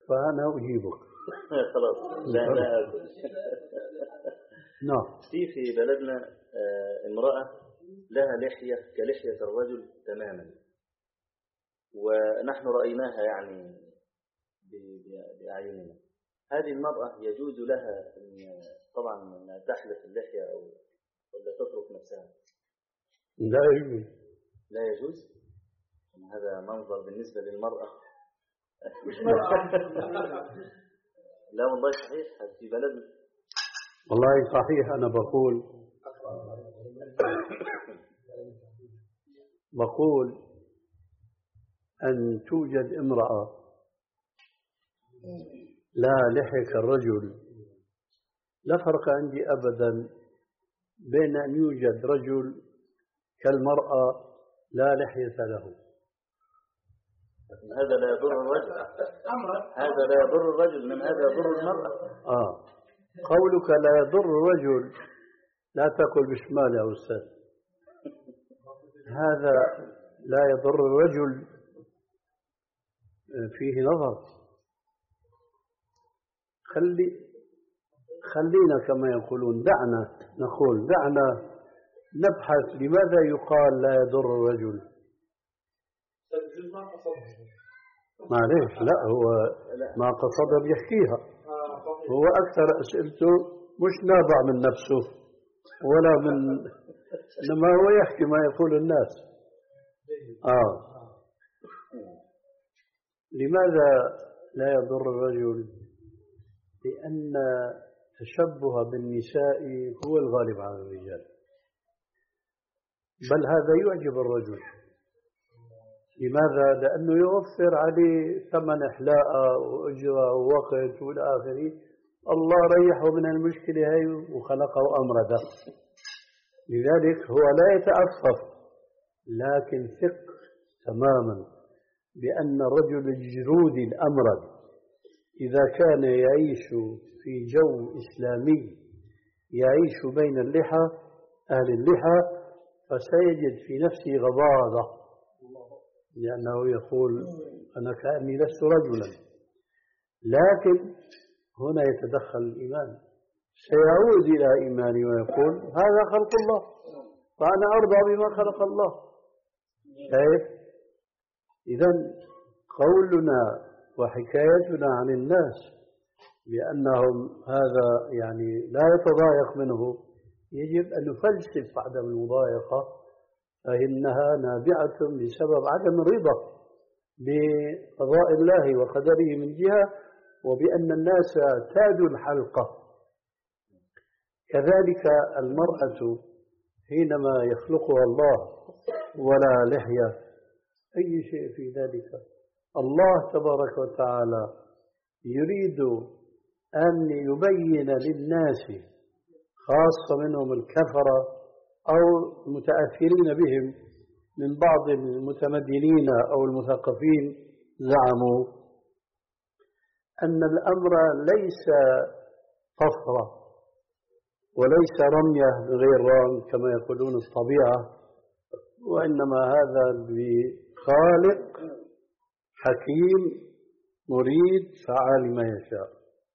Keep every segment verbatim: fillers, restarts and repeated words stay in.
فأنا أجيبك. خلاص لا لا نعم. في في بلدنا امرأة لها لحية كلحية الرجل تماما، ونحن رأيناها يعني بأعيننا. هذه المرأة يجوز لها طبعا أن تحلق اللحية أو ولا تترك نفسها؟ لا يجوز. لا يجوز. هذا منظر بالنسبة للمرأة. لا والله صحيح في بلدنا. والله صحيح. أنا بقول بقول أن توجد امرأة لا لحية كالرجل، لا فرق عندي أبدا بين أن يوجد رجل كالمرأة لا لحية له. هذا لا يضر الرجل، هذا لا يضر الرجل، من هذا يضر المرأة. آه قولك لا يضر الرجل لا تقل بشمال يا أستاذ. هذا لا يضر الرجل فيه نظر. خلي خلينا كما يقولون دعنا نقول دعنا نبحث لماذا يقال لا يضر الرجل. معليش لا هو ما قصد بيحكيها، هو أكثر أسئلته مش نابع من نفسه ولا من، إنما هو يحكي ما يقول الناس. آه لماذا لا يضر الرجل؟ لأن تشبه بالنساء هو الغالب على الرجال، بل هذا يعجب الرجل. لماذا؟ لأنه يوفر عليه ثمن إحلاء وأجرة ووقت والى آخره. الله ريحه من المشكلة هاي وخلقه أمرده، لذلك هو لا يتأسف، لكن ثق تماما بأن الرجل الجرودي الأمرد إذا كان يعيش في جو إسلامي يعيش بين اللحى أهل اللحى فسيجد في نفسه غضاضة، لأنه يقول أنا كأني لست رجلا. لكن هنا يتدخل الإيمان، سيعود إلى إيماني ويقول هذا خلق الله فأنا أرضى بما خلق الله. شايف؟ إذن قولنا وحكايتنا عن الناس بأنهم هذا يعني لا يتضايق منه، يجب أن نفلسف عدم المضايقة، فإنها نابعة بسبب عدم الرضا بقضاء الله وقدره من جهة، وبأن الناس تاجوا الحلقة. كذلك المرأة حينما يخلقها الله ولا لحية أي شيء في ذلك. الله تبارك وتعالى يريد أن يبين للناس خاصة منهم الكفرة أو المتأثرين بهم من بعض المتمدنين أو المثقفين زعموا أن الأمر ليس طفرة وليس رمية بغير رام كما يقولون الطبيعة، وإنما هذا بخالق حكيم مريد فعال ما يشاء.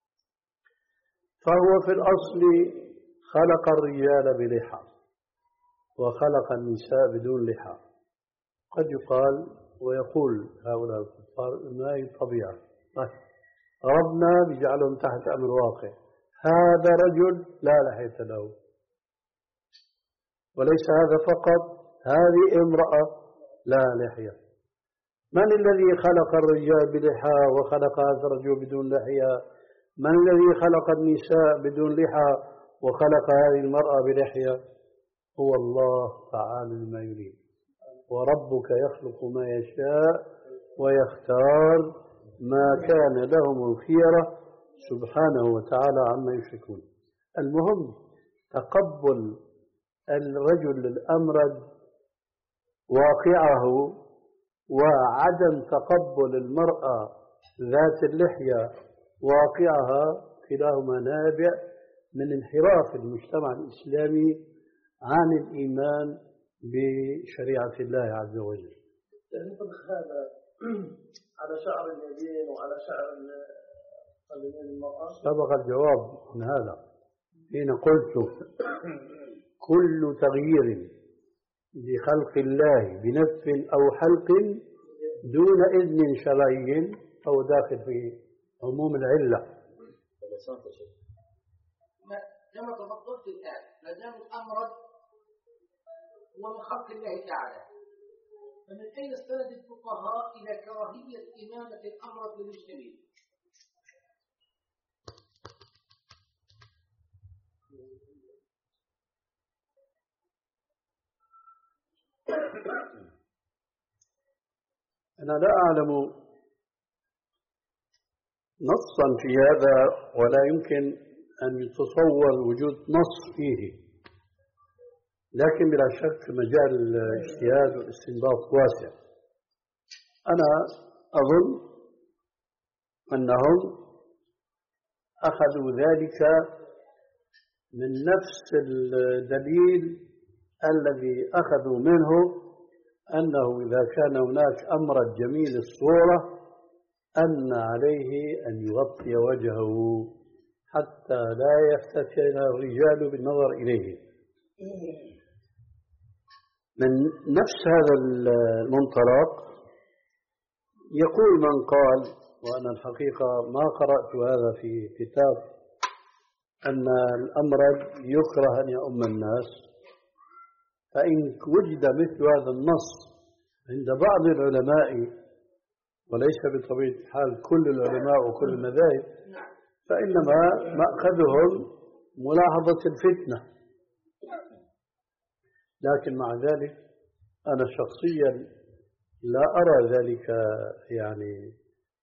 فهو في الأصل خلق الرجال بلحى وخلق النساء بدون لحى. قد يقال ويقول هؤلاء الكفار إن هذه الطبيعة، ربنا بيجعلهم تحت أمر واقع. هذا رجل لا لحية له، وليس هذا فقط، هذه امرأة لا لحية. من الذي خلق الرجال بلحى وخلق هذا الرجل بدون لحية؟ من الذي خلق النساء بدون لحى وخلق هذه المرأة بلحية؟ هو الله فعال لما يريد. وربك يخلق ما يشاء ويختار ما كان لهم الخيرة سبحانه وتعالى عما يشركون. المهم تقبل الرجل الأمرد واقعه وعدم تقبل المرأة ذات اللحية واقعها، كلاهما نابع من انحراف المجتمع الإسلامي عن الإيمان بشريعة الله عز وجل. يعني يطبق هذا على شعر اليدين وعلى شعر سبق الجواب عن هذا حين قلت كل تغيير لخلق الله بنفس أو حلق دون إذن شرعي أو داخل في عموم العلة. كما تفضلت الآن ما دام الأمر هو من خلق الله تعالى، فمن أين استند الفقهاء إلى كراهية إمامة الأمر للمسلمين؟ أنا لا أعلم نصا في هذا، ولا يمكن أن يتصور وجود نص فيه، لكن بلا شك مجال الاجتهاد والاستنباط واسع. أنا أظن أنهم أخذوا ذلك من نفس الدليل الذي أخذوا منه أنه إذا كان هناك أمر جميل الصورة أن عليه أن يغطي وجهه حتى لا يفتتن الرجال بالنظر إليه. من نفس هذا المنطلق يقول من قال، وأنا الحقيقة ما قرأت هذا في كتاب، أن الأمر يكره أن يؤم الناس، فإن وجد مثل هذا النص عند بعض العلماء وليس بطبيعة الحال كل العلماء وكل المذاهب، فإنما مأخذهم ملاحظة الفتنة. لكن مع ذلك أنا شخصيا لا أرى ذلك يعني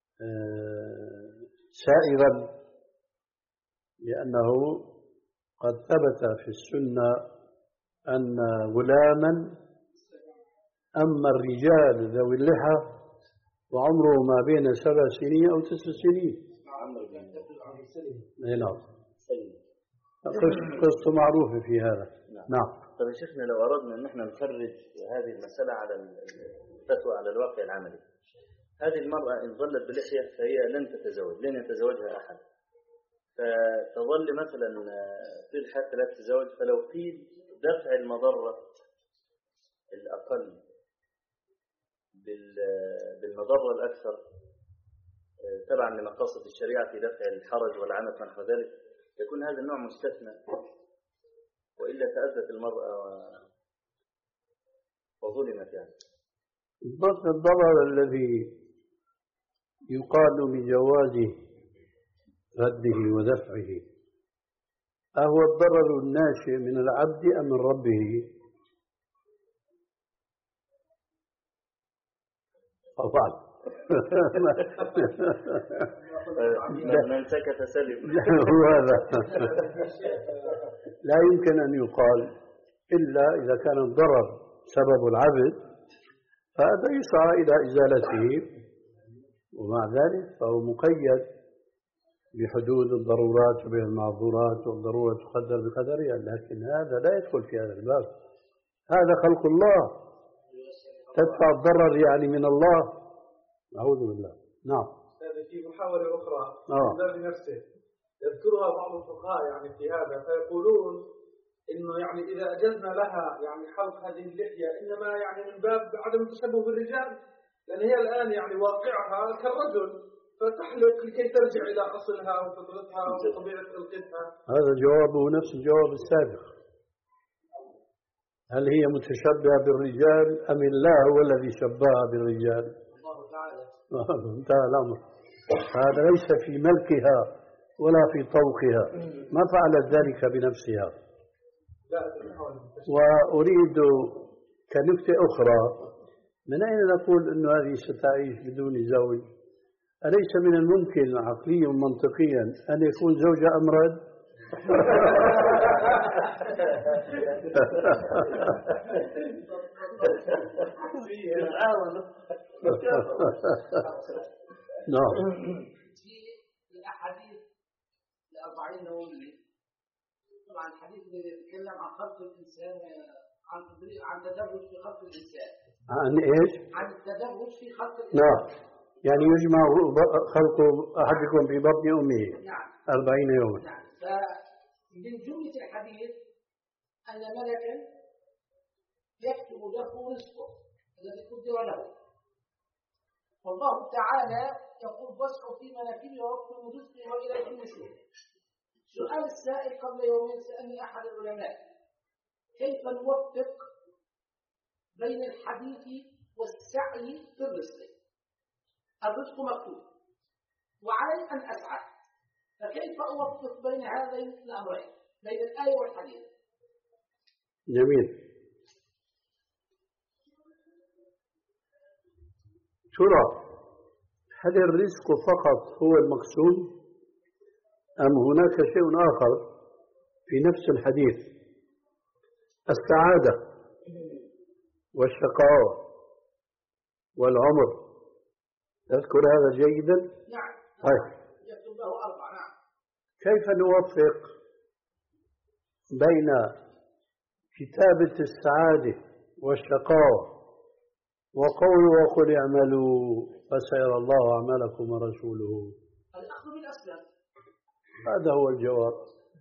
سائغا، لأنه قد ثبت في السنة أن غلاما أما الرجال ذوي اللحى وعمره ما بين سبع سنين أو تسع سنين. نعم، قصة معروفة في هذا. نعم. طيب يا شيخنا، لو أردنا أن احنا نخرج هذه المسألة على الفتوى على الواقع العملي، هذه المرأة إن ظلت بلحية فهي لن تتزوج، لن يتزوجها أحد، فتظل مثلا طيل حتى لا تتزوج. فلو قيل دفع المضرة الأقل بالمضرة الأكثر تبعا لمقاصد الشريعة في دفع الحرج والعنف ونحو ذلك، يكون هذا النوع مستثنى، وإلا تأذت المرأة وظلمت. يعني الضرر الذي يقال بجواز رده ودفعه أهو الضرر الناشئ من العبد أم من ربه؟ طبعا من سكت سلم. هو هذا لا يمكن أن يقال إلا إذا كان الضرر سبب العبد، فهذا يسعى إلى إزالته، ومع ذلك فهو مقيد بحدود الضرورات وبين المعذورات، والضرورة تقدر بقدرها، لكن هذا لا يدخل في هذا الباب. هذا خلق الله، تدفع الضرر يعني من الله، أعوذ بالله. نعم. في محاولة أخرى آه. في الباب نفسه يذكرها بعض الفقهاء يعني في هذا، فيقولون إنه يعني إذا أجزنا لها يعني حلق هذه اللحية إنما يعني من باب عدم التشبه بالرجال، لأن هي الآن يعني واقعها كالرجل، فتحلق لكي ترجع إلى أصلها وفطرتها وطبيعة خلقتها. هذا جوابه نفس الجواب السابق. هل هي متشبهة بالرجال أم الله هو الذي شبهها بالرجال؟ الله تعالى. انتهى الأمر. هذا ليس في ملكها ولا في طوقها، ما فعلت ذلك بنفسها. وأريد كنكتة أخرى، من أين نقول أن هذه ستعيش بدون زوج؟ أليس من الممكن عقليا ومنطقيا أن يكون زوجها أمرد؟ نعم. في الأحاديث الأربعين نووية طبعا الحديث الذي يتكلم عن خلق الإنسان، عن عن تدرج في خلق الإنسان. عن إيش؟ عن التدرج في خلق الإنسان. نعم. يعني يجمع خلق أحدكم في بطن أمه نعم أربعين يوما. نعم. فمن جملة الحديث أن ملكا يكتب له رزقه الذي قدر له، والله تعالى يقول واسعوا في مناكبه واكتبوا رزقه وإليه النشور. سؤال السائل قبل يومين سألني أحد العلماء كيف نوفق بين الحديث والسعي في الرزق؟ الرزق مكتوب وعلي أن أسعى، فكيف أوفق بين هذين الأمرين، بين الآية والحديث؟ جميل. ترى هل الرزق فقط هو المقصود أم هناك شيء آخر في نفس الحديث؟ السعادة والشقاوة والعمر، تذكر هذا جيدا؟ نعم. طيب يكتب له أربعة. نعم. كيف نوفق بين كتابة السعادة والشقاوة وقوله وقل اعملوا فسيرى الله أعمالكم ورسوله؟ الأخذ بالأسباب. هذا هو الجواب.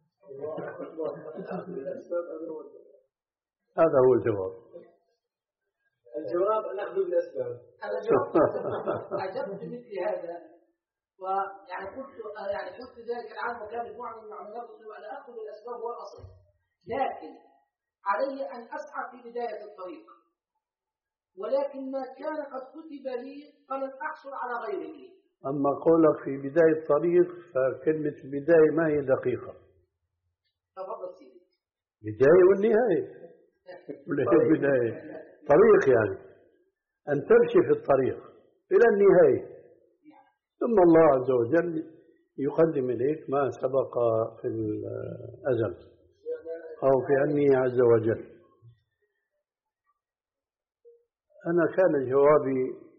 هذا هو الجواب. الجواب الأخذ بالأسباب. أنا جاوبت أجبت بمثل هذا، ويعني قلت يعني قلت ذلك العام وكان مجموعة من المعلومات أن أخذ بالأسباب هو الأصل، لكن علي أن أسعى في بداية الطريق، ولكن ما كان قد كتب لي فلن أحصل على غيره. أما قولك في بداية الطريق فكلمة بداية ما هي دقيقة. تفضل سيدي. بداية والنهاية. ولا هي بداية طريق، يعني أن تمشي في الطريق إلى النهاية، ثم الله عز وجل يقدم إليك ما سبق في الأزل أو في علمه عز وجل. أنا كان جوابي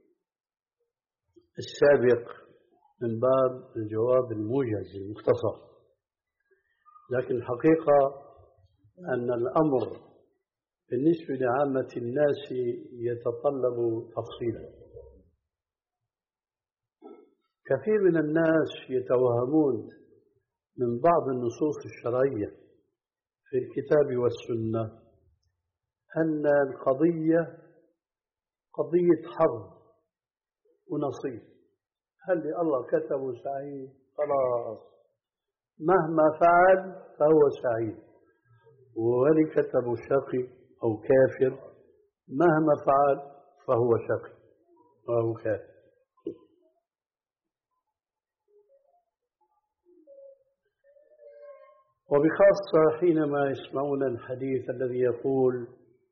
السابق من باب الجواب الموجز المختصر، لكن الحقيقة أن الأمر بالنسبة لعامة الناس يتطلب تفصيلا. كثير من الناس يتوهمون من بعض النصوص الشرعية في الكتاب والسنة أن القضية قضية حظ ونصيب. هل الله كتبه سعيد خلاص مهما فعل فهو سعيد، وهل كتبه شقي أو كافر مهما فعل فهو شقي أو كافر. وبخاصة حينما يسمعون الحديث الذي يقول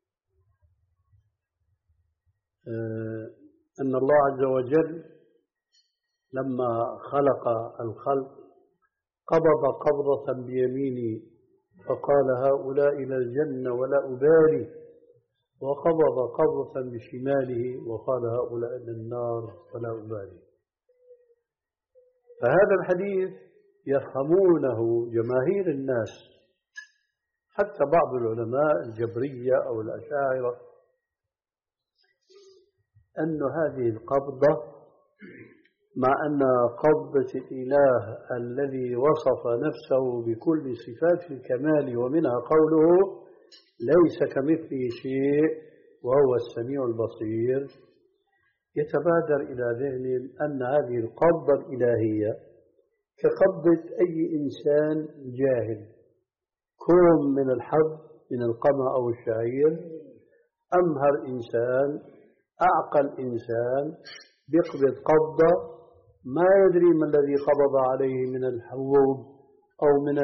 أن الله عز وجل لما خلق الخلق قبض قبضة بيمينه فقال هؤلاء إلى الجنة ولا أبالي، وقبض قبضة بشماله وقال هؤلاء إلى النار ولا أبالي. فهذا الحديث يفهمونه جماهير الناس، حتى بعض العلماء الجبرية أو الأشاعرة، أن هذه القبضة مع أن قبضة الإله الذي وصف نفسه بكل صفات الكمال ومنها قوله ليس كمثله شيء وهو السميع البصير، يتبادر إلى ذهن أن هذه القبضة الإلهية كقبضة أي إنسان جاهل، كوم من الحب من القمع أو الشعير، أمهر إنسان أعقل إنسان بيقبض قبضة ما يدري ما الذي قبض عليه من الحبوب أو من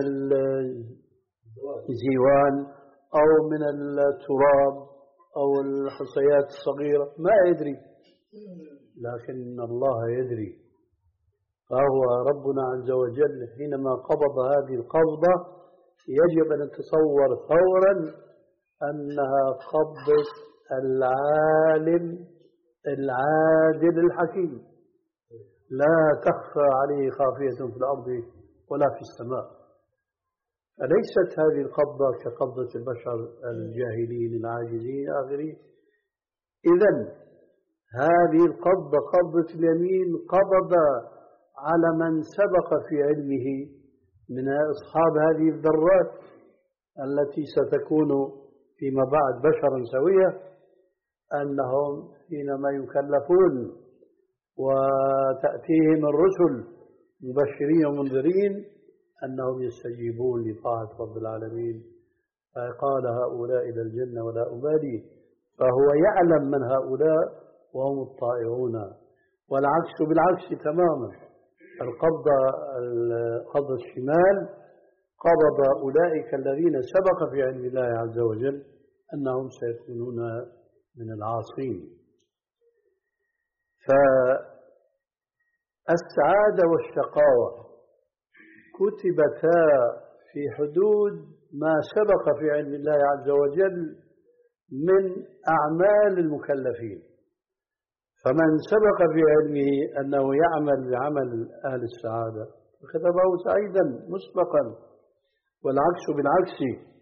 الزيوان أو من التراب أو الحصيات الصغيرة، ما يدري، لكن الله يدري. فهو ربنا عز وجل حينما قبض هذه القبضة يجب أن نتصور فورا أنها قبضة العالم العادل الحكيم، لا تخفى عليه خافية في الأرض ولا في السماء. فليست هذه القبضة كقبضة البشر الجاهلين العاجزين آخرين. إذن هذه القبضة قبضة اليمين قبض على من سبق في علمه من أصحاب هذه الذرات التي ستكون فيما بعد بشرا سوية، أنهم حينما يكلفون وتأتيهم الرسل مبشرين ومنذرين أنهم يستجيبون لطاعة رب العالمين. فقال هؤلاء إلى الجنة ولا أبالي، فهو يعلم من هؤلاء وهم الطائعون. والعكس بالعكس تماما، القبضة قبض الشمال قبض أولئك الذين سبق في علم الله عز وجل أنهم سيكونون من العاصين. فالسعادة والشقاوة كتبتا في حدود ما سبق في علم الله عز وجل من أعمال المكلفين. فمن سبق في علمه أنه يعمل بعمل أهل السعادة فكتبه سعيدا مسبقا، والعكس بالعكس.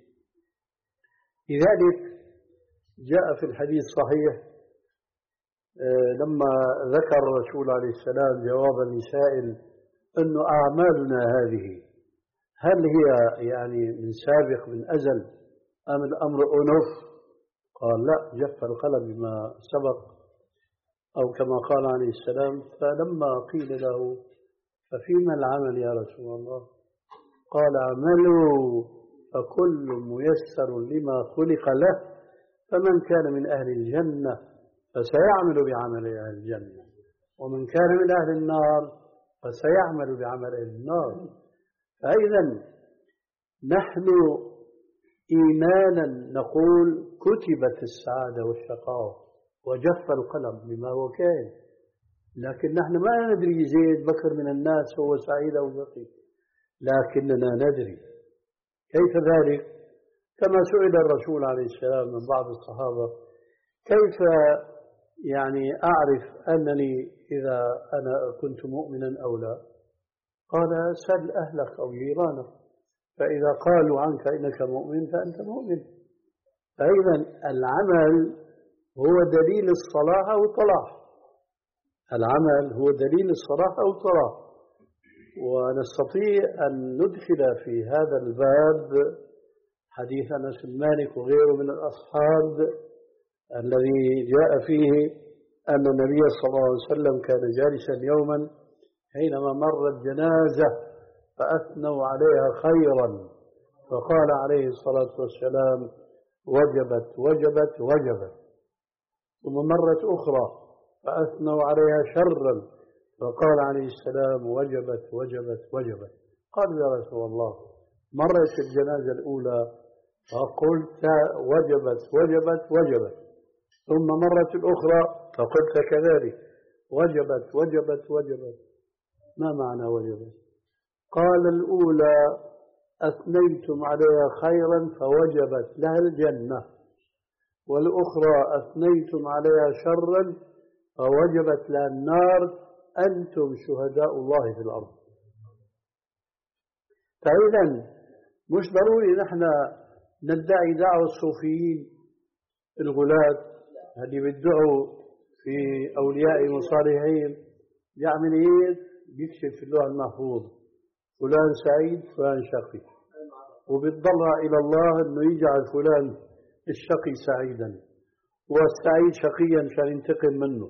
لذلك جاء في الحديث الصحيح لما ذكر الرسول عليه السلام جوابا لسائل أن أعمالنا هذه هل هي يعني من سابق من أزل أم الأمر أنف؟ قال لا، جف القلم بما سبق، أو كما قال عليه السلام. فلما قيل له ففيما العمل يا رسول الله؟ قال اعملوا فكل ميسر لما خلق له، فمن كان من أهل الجنة فسيعمل بعمل أهل الجنة، ومن كان من أهل النار فسيعمل بعمل أهل النار. فإذا نحن إيمانا نقول كتبت السعادة والشقاوة وجف القلم بما هو كائن، لكن نحن ما ندري زيد بكر من الناس هو سعيد أو شقي، لكننا ندري. كيف ذلك؟ كما سئل الرسول عليه السلام من بعض الصحابة كيف يعني أعرف أنني إذا أنا كنت مؤمنا أو لا؟ قال سل أهلك أو جيرانك، فإذا قالوا عنك إنك مؤمن فأنت مؤمن. فإذا العمل هو دليل الصلاح أو الطلاح، العمل هو دليل الصلاح أو الطلاح. ونستطيع أن ندخل في هذا الباب حديث أنس بن مالك وغيره من الأصحاب الذي جاء فيه أن النبي صلى الله عليه وسلم كان جالسا يوما حينما مرت جنازة فأثنوا عليها خيرا، فقال عليه الصلاة والسلام وجبت وجبت وجبت. ثم مرت أخرى فأثنوا عليها شرا، فقال عليه السلام وجبت وجبت وجبت. قال يا رسول الله مرت الجنازة الأولى فقلت وجبت وجبت وجبت، ثم مرت الأخرى فقلت كذلك وجبت وجبت وجبت، ما معنى وجبت؟ قال الأولى أثنيتم عليها خيرا فوجبت لها الجنة، والأخرى أثنيتم عليها شرا فوجبت لها النار، أنتم شهداء الله في الأرض. فإذا مش ضروري نحن ندعي دعوة الصوفيين الغلاة اللي بيدعوا في أولياء وصالحين، يعمل إيه؟ بيكشف في اللوح المحفوظ فلان سعيد فلان شقي، وبيتضرع إلى الله أنه يجعل فلان الشقي سعيدا والسعيد شقيا عشان ينتقم منه.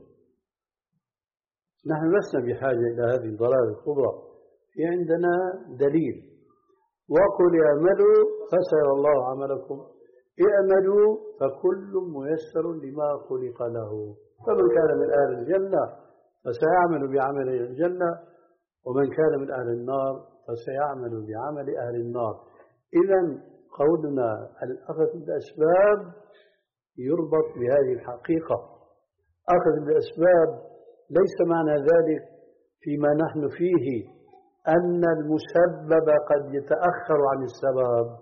نحن لسنا بحاجة إلى هذه الضلالة الكبرى، في عندنا دليل وقل اعملوا فسيرى الله عملكم، اعملوا فكل ميسر لما خلق له، فمن كان من أهل الجنة فسيعمل بعمل الجنة، ومن كان من أهل النار فسيعمل بعمل أهل النار. إذن قولنا الأخذ بالأسباب يربط بهذه الحقيقة. أخذ بالأسباب ليس معنى ذلك فيما نحن فيه أن المسبب قد يتأخر عن السبب،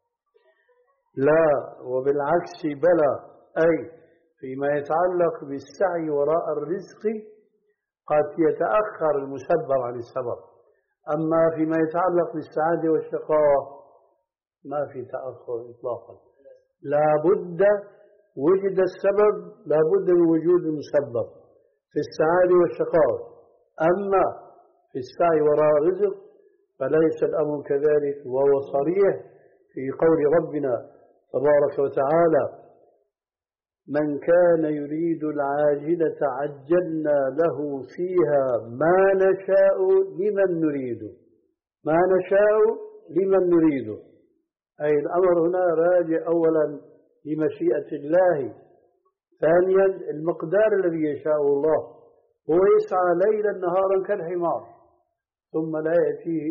لا، وبالعكس بلى، أي فيما يتعلق بالسعي وراء الرزق قد يتأخر المسبب عن السبب، أما فيما يتعلق بالسعادة والشقاوة ما في تأخر إطلاقا. لا بد وجد السبب لا بد من وجود المسبب، في السعادة والشقاوة. أما في السعي وراء الرزق فليس الأمر كذلك، وهو صريح في قول ربنا تبارك وتعالى: من كان يريد العاجلة عجلنا له فيها ما نشاء لمن نريد، ما نشاء لمن نريد، أي الأمر هنا راجع أولا لمشيئة الله، ثانيا المقدار الذي يشاء الله. هو يسعى ليلا نهارا كالحمار ثم لا يأتيه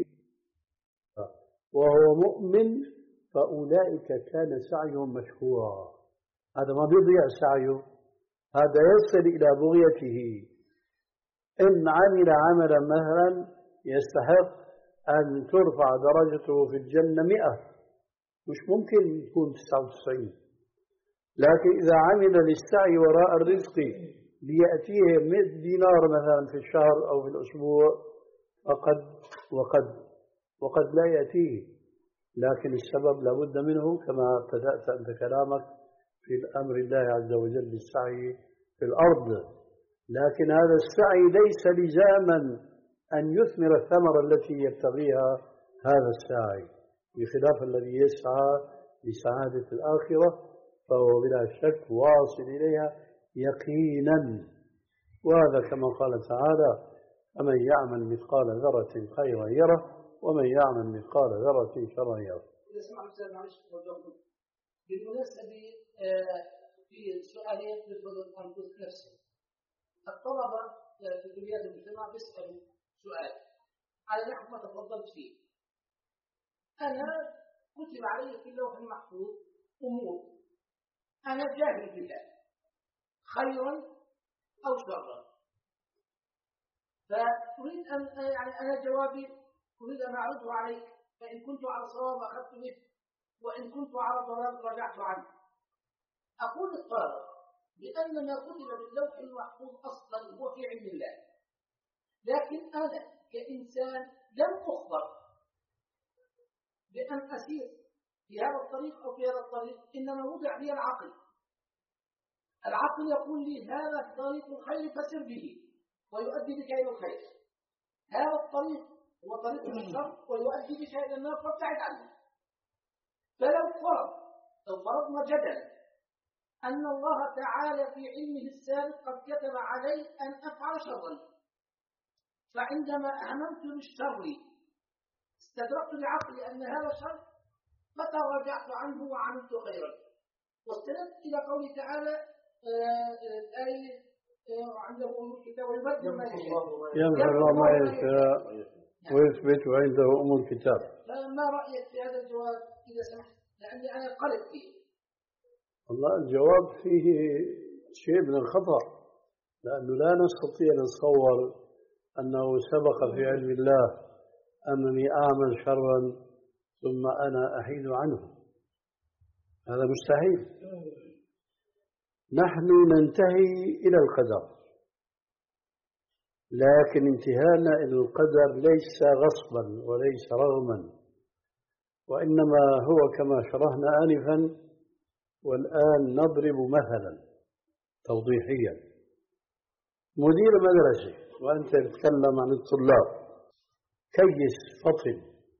وهو مؤمن، فأولئك كان سعيهم مشكورا. هذا ما بيضيع سعيه، هذا يصل إلى بغيته. إن عمل عملا مثلا يستحق أن ترفع درجته في الجنة مئة، مش ممكن تكون تسعة وتسعين، لكن إذا عمل للسعي وراء الرزق ليأتيه مئة دينار مثلا في الشهر أو في الأسبوع فقد وقد وقد لا يأتيه، لكن السبب لابد منه كما ابتدأت أنت كلامك في أمر الله عز وجل بالسعي في الأرض. لكن هذا السعي ليس لزاما أن يثمر الثمرة التي يبتغيها هذا السعي، بخلاف الذي يسعى لسعادة الآخرة فهو بلا شك واصل إليها يقينا. وهذا كما قال تعالى: فمن يعمل مثقال ذرة خيرا يره ومن يعمل مثقال ذرة شرا يره. بالمناسبة في سؤالين يفضل الأنفس نفسه. الطلبة في كليات المجتمع بيسألوا سؤال على نحو ما تفضلت فيه. أنا كتب علي في اللوح المحفوظ أمور أنا جاهل بها خيرا أو شرا، فأريد أن يعني أنا جوابي أريد أن أعرضه عليك، فإن كنت على صواب أخذت به وإن كنت على ضلال رجعت عنه. أقول الطالب بأن ما كتب باللوح المحفوظ أصلا هو في علم الله، لكن أنا كإنسان لم أخبر بأن أسير في هذا الطريق أو في هذا الطريق، إنما وضع لي العقل. العقل يقول لي هذا طريق الخير فسر به ويؤدي بك إلى الخير، هذا الطريق هو طريق الشر ويؤدي بك إلى النار فابتعد عنه. فلو فرض لو فرضنا جدلا أن الله تعالى في علمه السابق قد كتب علي أن أفعل شرا، فعندما أهممت بالشر استدركت بعقلي أن هذا شر فتراجعت عنه وعملت خيرا، واستندت إلى قوله تعالى الآية عنده أم الكتاب ويبدل ما يشاء، يمحو الله ما يشاء ويثبت وعنده أم الكتاب. فما رأيك في هذا الجواب إذا سمحت؟ لأني أنا قلت فيه. والله الجواب فيه شيء من الخطأ، لأنه لا نستطيع نتصور أنه سبق في علم الله أنني أعمل شرا ثم أنا أحيد عنه، هذا مستحيل. نحن ننتهي إلى القدر، لكن انتهانا إلى القدر ليس غصبا وليس رغما، وإنما هو كما شرحنا آنفا. والآن نضرب مثلا توضيحيا: مدير مدرسة وأنت تتكلم عن الطلاب، كيس فطن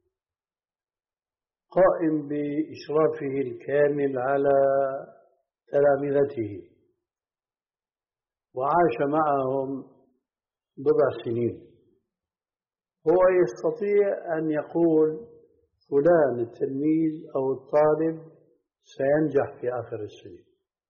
قائم بإشرافه الكامل على تلامذته وعاش معهم بضع سنين، هو يستطيع أن يقول فلان التلميذ أو الطالب سينجح في آخر السنين،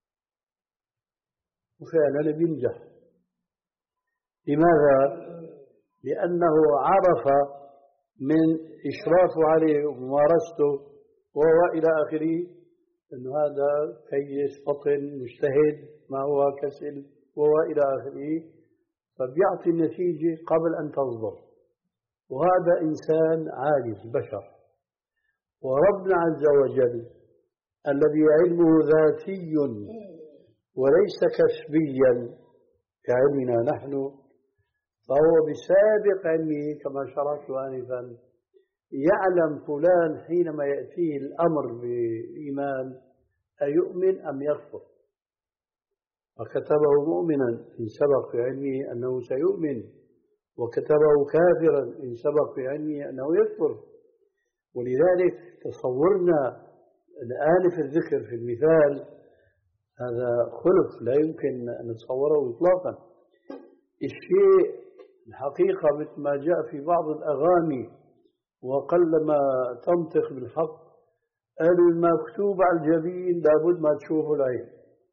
وفعلا بينجح. لماذا؟ لأنه عرف من إشرافه عليه وممارسته وهو إلى آخره أن هذا كيس فطن مجتهد ما هو كسل وهو إلى آخره، فبيعطي النتيجة قبل أن تصدر. وهذا إنسان عاجز بشر، وربنا عز وجل الذي علمه ذاتي وليس كسبيا كعلمنا نحن، فهو بسابق علمه كما شرحت آنفا يعلم فلان حينما يأتيه الأمر بالإيمان أيؤمن أم يكفر. وكتبه مؤمنا إن سبق في علمه أنه سيؤمن، وكتبه كافرا إن سبق في علمه أنه يكفر. ولذلك تصورنا الآن في الذكر في المثال هذا خلف لا يمكن أن نتصوره إطلاقا. الشيء الحقيقة مثل ما جاء في بعض الأغاني وقلما تنطق بالحق، المكتوب على الجبين لابد ما تشوفه العين.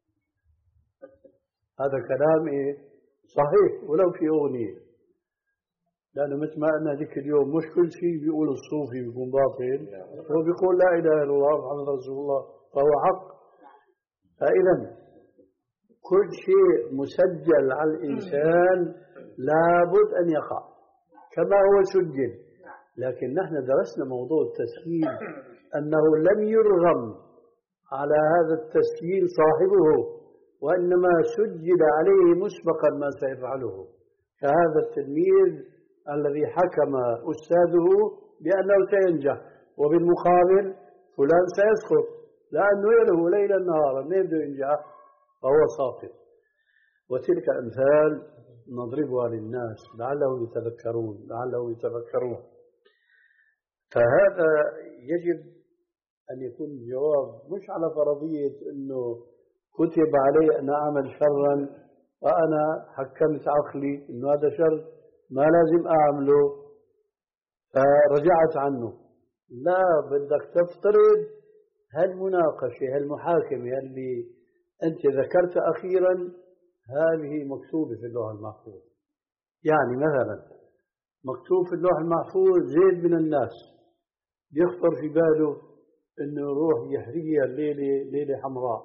هذا كلام إيه؟ صحيح ولو في أغنية، لأنه مثل ما قلنا ذيك اليوم مش كل شيء بيقول الصوفي بيكون باطل، هو بيقول لا إله إلا الله محمد رسول الله فهو حق. فإذا كل شيء مسجل على الإنسان لابد أن يقع كما هو سجل. لكن نحن درسنا موضوع التسجيل أنه لم يرغم على هذا التسجيل صاحبه، وإنما سجل عليه مسبقا ما سيفعله، كهذا التلميذ الذي حكم أستاذه بأنه سينجح وبالمقابل فلان سيسقط، لأنه يلهو ليلا نهارا ما يبدو ينجح فهو ساقط. وتلك أمثال نضربها للناس لعلهم يتذكرون لعلهم يتفكرون. فهذا يجب أن يكون الجواب مش على فرضية أنه كتب علي أن أعمل شرا وأنا حكمت عقلي أنه هذا شر ما لازم أعمله فرجعت عنه. لا، بدك تفترض هالمناقشة هالمحاكمة اللي أنت ذكرت أخيرا هذه مكتوبة في اللوح المحفوظ. يعني مثلا مكتوب في اللوح المحفوظ زيد من الناس يخطر في باله أنه يروح يحرقها الليلة ليلة حمراء،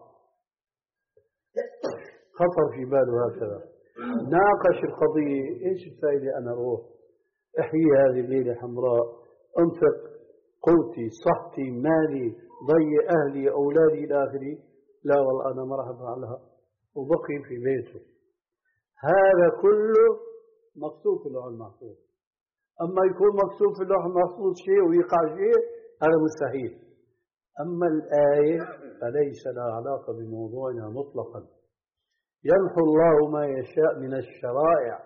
خطر في باله هكذا، ناقش القضية، إيش الفائدة أنا أروح أحيي هذه الليلة حمراء، أنفق قوتي صحتي مالي ضيع أهلي أولادي إلى آخره؟ لا والله أنا ما راح أفعلها، وبقي في بيته. هذا كله مكتوب في اللوح المحفوظ. أما يكون مكتوب في اللوح المحفوظ شيء ويقع شيء هذا مستحيل. أما الآية فليس لها علاقة بموضوعنا مطلقا. يمحو الله ما يشاء من الشرائع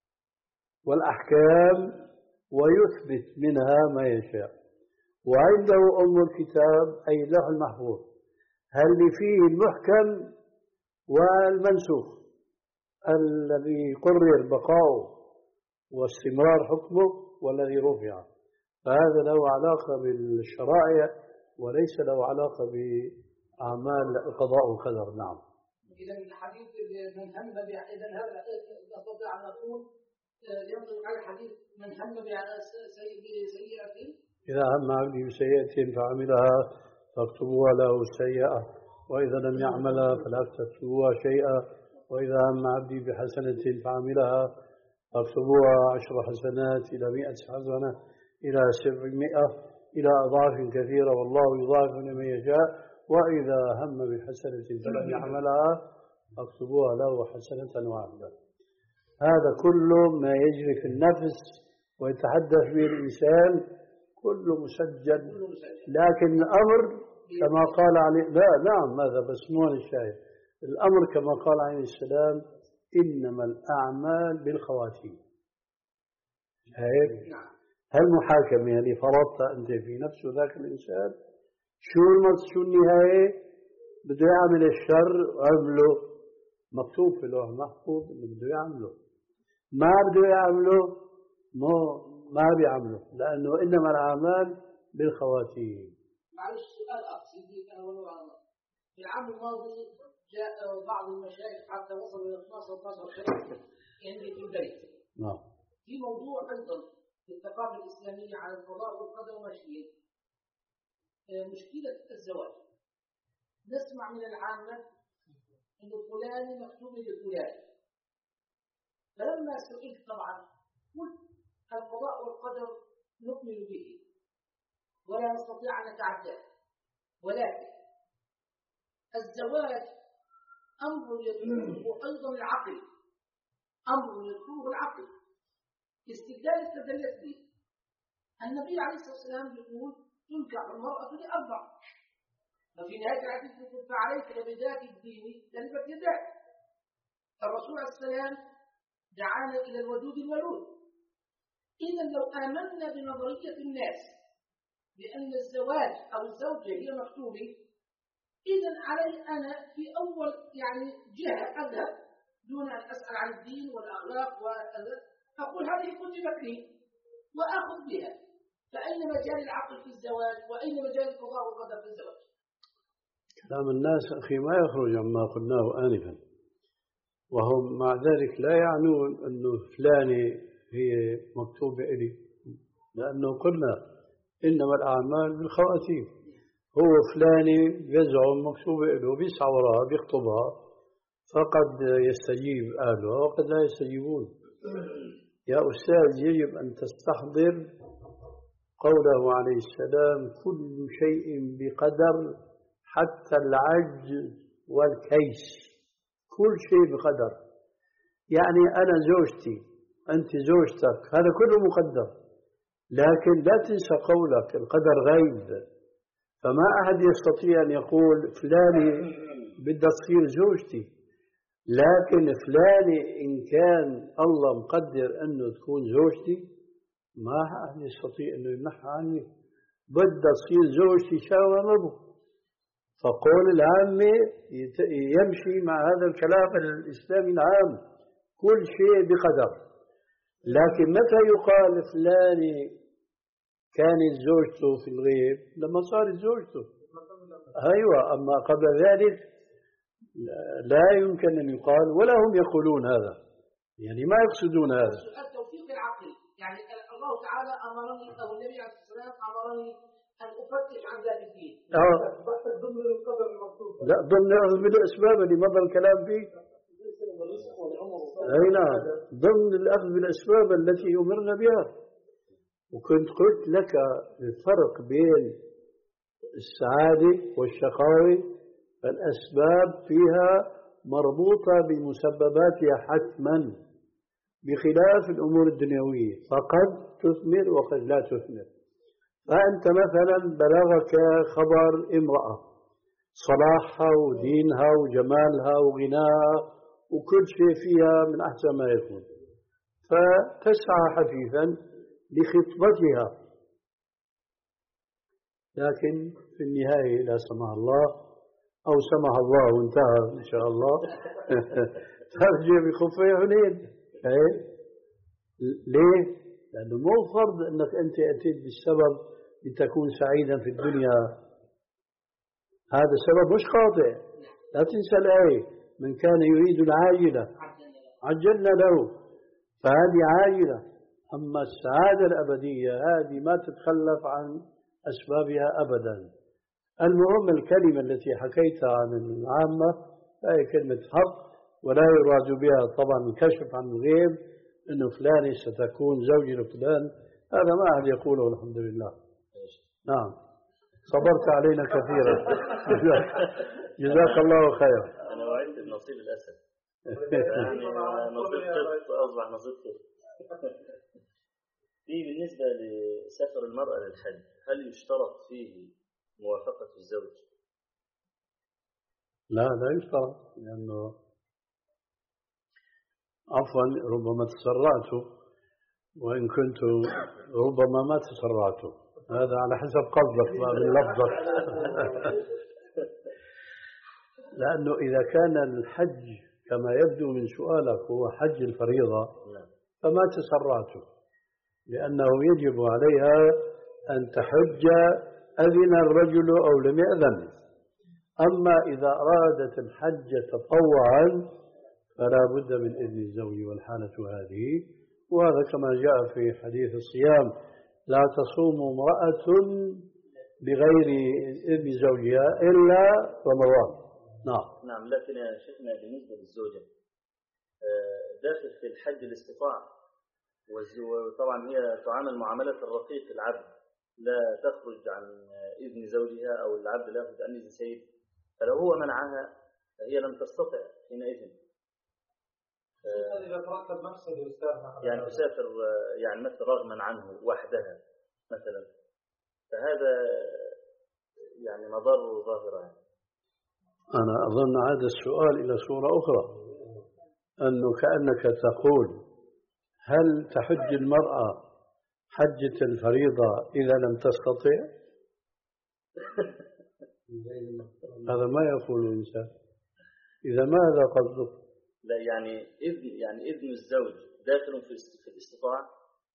والأحكام ويثبت منها ما يشاء. وعنده أم الكتاب أي اللوح المحفوظ اللي فيه المحكم والمنسوخ الذي قرر بقاؤه واستمرار حكمه والذي رفع. فهذا له علاقة بالشرائع وليس له علاقة بأعمال القضاء والقدر. نعم. إذا الحديث من هم إذا هذا نستطيع أن نقول ينطبق على الحديث من هم بسيئة إذا هم عبدي بسيئة فعملها فاكتبوها له سيئة، وإذا لم يعملها فلا تكتبوها شيئا، وإذا هم عبدي بحسنة فعملها فاكتبوها عشر حسنات إلى مئة حسنة إلى سبعمائة إلى أضعاف كثيرة والله يضاعف لمن يشاء، وإذا هم بحسنة فلم يعملها فاكتبوها له حسنة واحدة. هذا كله ما يجري في النفس ويتحدث به الإنسان كله مسجل. لكن الأمر كما قال عليه لا نعم ماذا بس مو الشاهد. الأمر كما قال عليه السلام إنما الأعمال بالخواتيم. هيك هالمحاكمة اللي فرضتها أنت في نفس ذاك الإنسان شو شو النهاية؟ بده يعمل الشر عمله، مكتوب في اللوح المحفوظ إنه بده يعمله، ما بده يعمله مو ما بيعمله، لأنه إنما الأعمال بالخواتيم. معلش سؤال أقصدي أنا والله في العام الماضي جاء بعض المشايخ حتى وصلوا إلى اثناشر ثلاثة عشر عندي في البيت. نعم. في موضوع أيضا في الثقافة الإسلامية على القضاء والقدر ومشيئة مشكلة الزواج. نسمع من العامة إن فلان مكتوب لفلان، فلما سئلت طبعا قلت القضاء والقدر نؤمن به ولا نستطيع أن نتعداه، ولكن الزواج أمر يدخله أيضا العقل، أمر يدخله العقل. استدلال استدلت به النبي عليه الصلاة والسلام يقول تنكح المرأة لأربع، ففي نهاية الحديث يقول فعليك بذات الدين تربت يداك. الرسول عليه السلام دعانا إلى الودود الولود. إذا لو آمنا بنظرية الناس بأن الزواج أو الزوجة هي مكتوبة، إذا علي أنا في أول يعني جهة أذهب دون أن أسأل عن الدين والأخلاق وأقول هذه كتبت لي وأخذ بها. فأين مجال العقل في الزواج؟ وأين مجال القضاء والقدر في الزواج؟ كلام الناس أخي ما يخرج عما قلناه آنفا، وهم مع ذلك لا يعنون أنه فلانة هي مكتوبة إلي، لأنه قلنا إنما الأعمال بالخواتيم. هو فلاني يزعم مكتوبة له، بيسعى وراها بيخطبها، فقد يستجيب أهلها وقد لا يستجيبون. يا أستاذ يجب أن تستحضر قوله عليه السلام: كل شيء بقدر حتى العجز والكيس، كل شيء بقدر. يعني أنا زوجتي، أنت زوجتك، هذا كله مقدر، لكن لا تنسى قولك القدر غيب. فما أحد يستطيع أن يقول فلاني بدها تصير زوجتي، لكن فلاني إن كان الله مقدر أنه تكون زوجتي ما أحد يستطيع أنه يمنحها عني، بدها تصير زوجتي شاور ربه. فقول العامة يمشي مع هذا الكلام الإسلامي العام، كل شيء بقدر. لكن متى يقال فلاني كانت زوجته في الغيب؟ لما صارت زوجته. أيوة، أما قبل ذلك لا يمكن أن يقال، ولا هم يقولون هذا، يعني ما يقصدون هذا. التوفيق العقلي، يعني الله تعالى أمرني أو النبي عليه الصلاة والسلام أمرني أن أفتش عن ذات الدين. آه. ضمن القدر المكتوب. لا، ضمن أخذ بالأسباب اللي مضى الكلام فيه. أي نعم، ضمن الأخذ بالأسباب التي أمرنا بها. وكنت قلت لك الفرق بين السعادة والشقاوة، الأسباب فيها مربوطة بمسبباتها حتما، بخلاف الأمور الدنيوية فقد تثمر وقد لا تثمر. فأنت مثلا بلغك خبر امرأة صلاحها ودينها وجمالها وغناها وكل شيء فيها من أحسن ما يكون، فتسعى حثيثا لخطبتها، لكن في النهاية لا سمح الله أو سمح الله وانتهى إن شاء الله ترجع بخفي حنين. ليه؟ لأنه مو فرض أنك أنت أتيت بالسبب لتكون سعيدا في الدنيا، هذا السبب مش قاطع. لا تنسى الآية: من كان يريد العاجلة عجلنا له، فهذه عاجلة. أما السعادة الأبدية هذه ما تتخلف عن أسبابها أبدا. المهم الكلمة التي حكيتها عن العامة هي كلمة حق، ولا يراد بها طبعا الكشف عن الغيب أنه فلان ستكون زوجي لفلان، هذا ما أحد يقوله الحمد لله. نعم، صبرت علينا كثيرا. جزاك الله خيرا. أنا وعدت بنصيب الأسد، يعني نصيب قط أصبح نصيب قط. في بالنسبة لسفر المرأة للحج، هل يشترط فيه موافقة الزوج؟ لا لا يشترط، لأنه عفوا ربما تسرعت، وإن كنت ربما ما تسرعت، هذا على حسب قصدك ما من لفظك. لأنه إذا كان الحج كما يبدو من سؤالك هو حج الفريضة فما تسرعت، لأنه يجب عليها أن تحج أذن الرجل أو لم يأذن. أما إذا أرادت الحج تطوعا فلا بد من إذن الزوج، والحالة هذه، وهذا كما جاء في حديث الصيام: لا تصوم امرأة بغير إذن زوجها إلا رمضان. نعم نعم. لكن يا شيخنا بالنسبة للزوجة داخل في الحج الاستطاعة، وطبعا هي تعامل معاملة الرقيق العبد، لا تخرج عن إذن زوجها أو العبد لا يخرج عن إذن سيد، فلو هو منعها فهي لم تستطع حينئذ. إذا ترتب مقصد يعني تسافر يعني مثل رغما عنه وحدها مثلا، فهذا يعني مضر ظاهرة. أنا أظن هذا السؤال إلى صورة أخرى. أنه كأنك تقول هل تحج المرأة حجة الفريضة إذا لم تستطع؟ هذا ما يقول الإنسان. إذا ماذا قصدك؟ لا يعني إذن يعني إذن الزوج داخل في في الاستطاعة.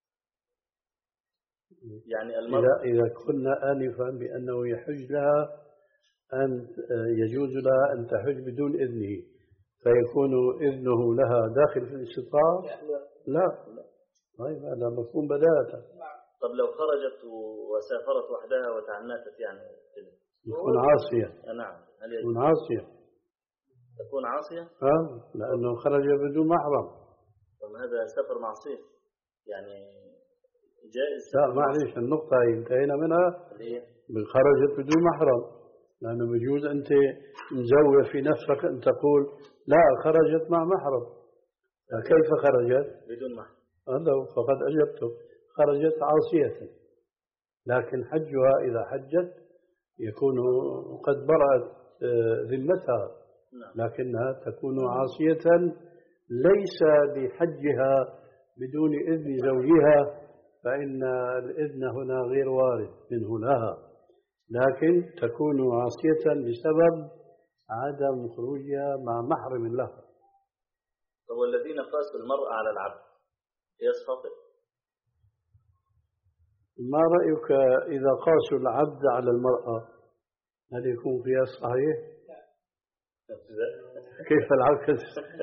يعني المرأة إذا إذا كنا آنفا بأنه يحج لها أن يجوز لها أن تحج بدون إذنه، فيكون إذنه لها داخل في الاستطاعة؟ لا. طيب هذا مفهوم بداهة. طب لو خرجت وسافرت وحدها وتعنتت يعني تكون عاصية. نعم. هل تكون عاصية. تكون عاصية؟ آه لأنه خرج بدون محرم. طب هذا سفر معصية يعني جائز؟ لا معليش، النقطة انتهينا منها. ليه؟ خرجت بدون محرم، لأنه بيجوز أنت مزوج في نفسك أن تقول لا خرجت مع محرم. كيف خرجت؟ بدون محرم. هذا فقد أجبته، خرجت عاصية. لكن حجها إذا حجت يكون قد برأت ذمتها، لكنها تكون عاصية ليس بحجها بدون إذن زوجها، فإن الإذن هنا غير وارد منه لها، لكن تكون عاصية بسبب عدم خروجها مع محرم لها. والذين قاسوا المرأة على العبد قياس خاطئ؟ ما رأيك إذا قاسوا العبد على المرأة هل يكون قياس صحيح؟ كيف العبد؟